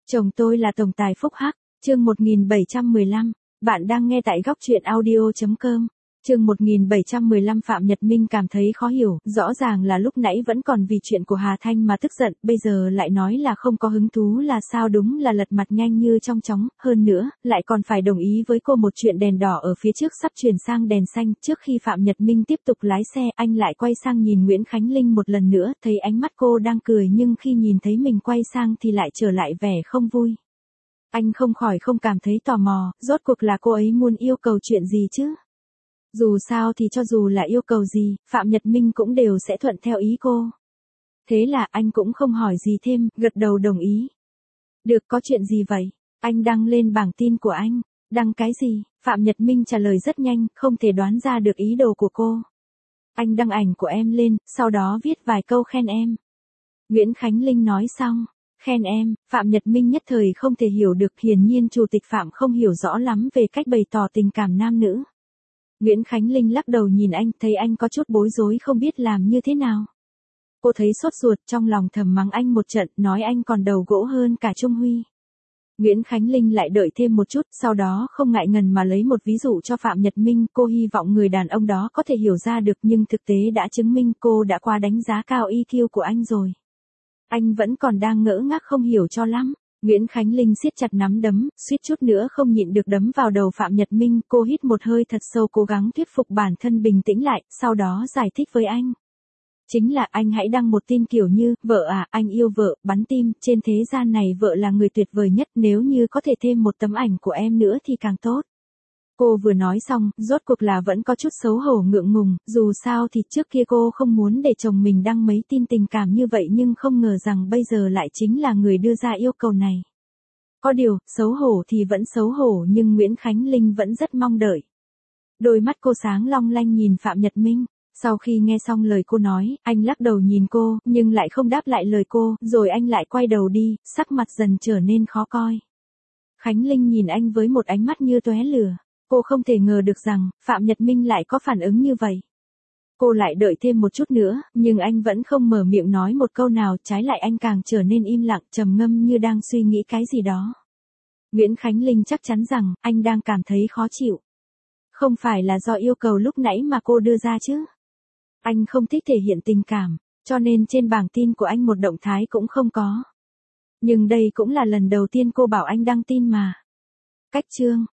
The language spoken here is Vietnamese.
Chồng tôi là tổng tài phúc hắc, chương 1715, bạn đang nghe tại góc truyện audio.com. Chương 1715 Phạm Nhật Minh cảm thấy khó hiểu, rõ ràng là lúc nãy vẫn còn vì chuyện của Hà Thanh mà tức giận, bây giờ lại nói là không có hứng thú là sao, đúng là lật mặt nhanh như trong chóng, hơn nữa, lại còn phải đồng ý với cô một chuyện đèn đỏ ở phía trước sắp chuyển sang đèn xanh. Trước khi Phạm Nhật Minh tiếp tục lái xe, anh lại quay sang nhìn Nguyễn Khánh Linh một lần nữa, thấy ánh mắt cô đang cười nhưng khi nhìn thấy mình quay sang thì lại trở lại vẻ không vui. Anh không khỏi không cảm thấy tò mò, rốt cuộc là cô ấy muốn yêu cầu chuyện gì chứ? Dù sao thì cho dù là yêu cầu gì, Phạm Nhật Minh cũng đều sẽ thuận theo ý cô. Thế là anh cũng không hỏi gì thêm, gật đầu đồng ý. Được, có chuyện gì vậy? Anh đăng lên bảng tin của anh. Đăng cái gì? Phạm Nhật Minh trả lời rất nhanh, không thể đoán ra được ý đồ của cô. Anh đăng ảnh của em lên, sau đó viết vài câu khen em. Nguyễn Khánh Linh nói xong. Khen em, Phạm Nhật Minh nhất thời không thể hiểu được, hiển nhiên Chủ tịch Phạm không hiểu rõ lắm về cách bày tỏ tình cảm nam nữ. Nguyễn Khánh Linh lắc đầu nhìn anh, thấy anh có chút bối rối không biết làm như thế nào. Cô thấy sốt ruột, trong lòng thầm mắng anh một trận, nói anh còn đầu gỗ hơn cả Trung Huy. Nguyễn Khánh Linh lại đợi thêm một chút, sau đó không ngại ngần mà lấy một ví dụ cho Phạm Nhật Minh, cô hy vọng người đàn ông đó có thể hiểu ra được, nhưng thực tế đã chứng minh cô đã quá đánh giá cao EQ của anh rồi. Anh vẫn còn đang ngỡ ngác không hiểu cho lắm. Nguyễn Khánh Linh siết chặt nắm đấm, suýt chút nữa không nhịn được đấm vào đầu Phạm Nhật Minh, cô hít một hơi thật sâu cố gắng thuyết phục bản thân bình tĩnh lại, sau đó giải thích với anh. Chính là anh hãy đăng một tin kiểu như, vợ à, anh yêu vợ, bắn tim, trên thế gian này vợ là người tuyệt vời nhất, nếu như có thể thêm một tấm ảnh của em nữa thì càng tốt. Cô vừa nói xong, rốt cuộc là vẫn có chút xấu hổ ngượng ngùng, dù sao thì trước kia cô không muốn để chồng mình đăng mấy tin tình cảm như vậy nhưng không ngờ rằng bây giờ lại chính là người đưa ra yêu cầu này. Có điều, xấu hổ thì vẫn xấu hổ nhưng Nguyễn Khánh Linh vẫn rất mong đợi. Đôi mắt cô sáng long lanh nhìn Phạm Nhật Minh. Sau khi nghe xong lời cô nói, anh lắc đầu nhìn cô, nhưng lại không đáp lại lời cô, rồi anh lại quay đầu đi, sắc mặt dần trở nên khó coi. Khánh Linh nhìn anh với một ánh mắt như tóe lửa. Cô không thể ngờ được rằng, Phạm Nhật Minh lại có phản ứng như vậy. Cô lại đợi thêm một chút nữa, nhưng anh vẫn không mở miệng nói một câu nào, trái lại anh càng trở nên im lặng, trầm ngâm như đang suy nghĩ cái gì đó. Nguyễn Khánh Linh chắc chắn rằng, anh đang cảm thấy khó chịu. Không phải là do yêu cầu lúc nãy mà cô đưa ra chứ. Anh không thích thể hiện tình cảm, cho nên trên bảng tin của anh một động thái cũng không có. Nhưng đây cũng là lần đầu tiên cô bảo anh đăng tin mà. Cách chương.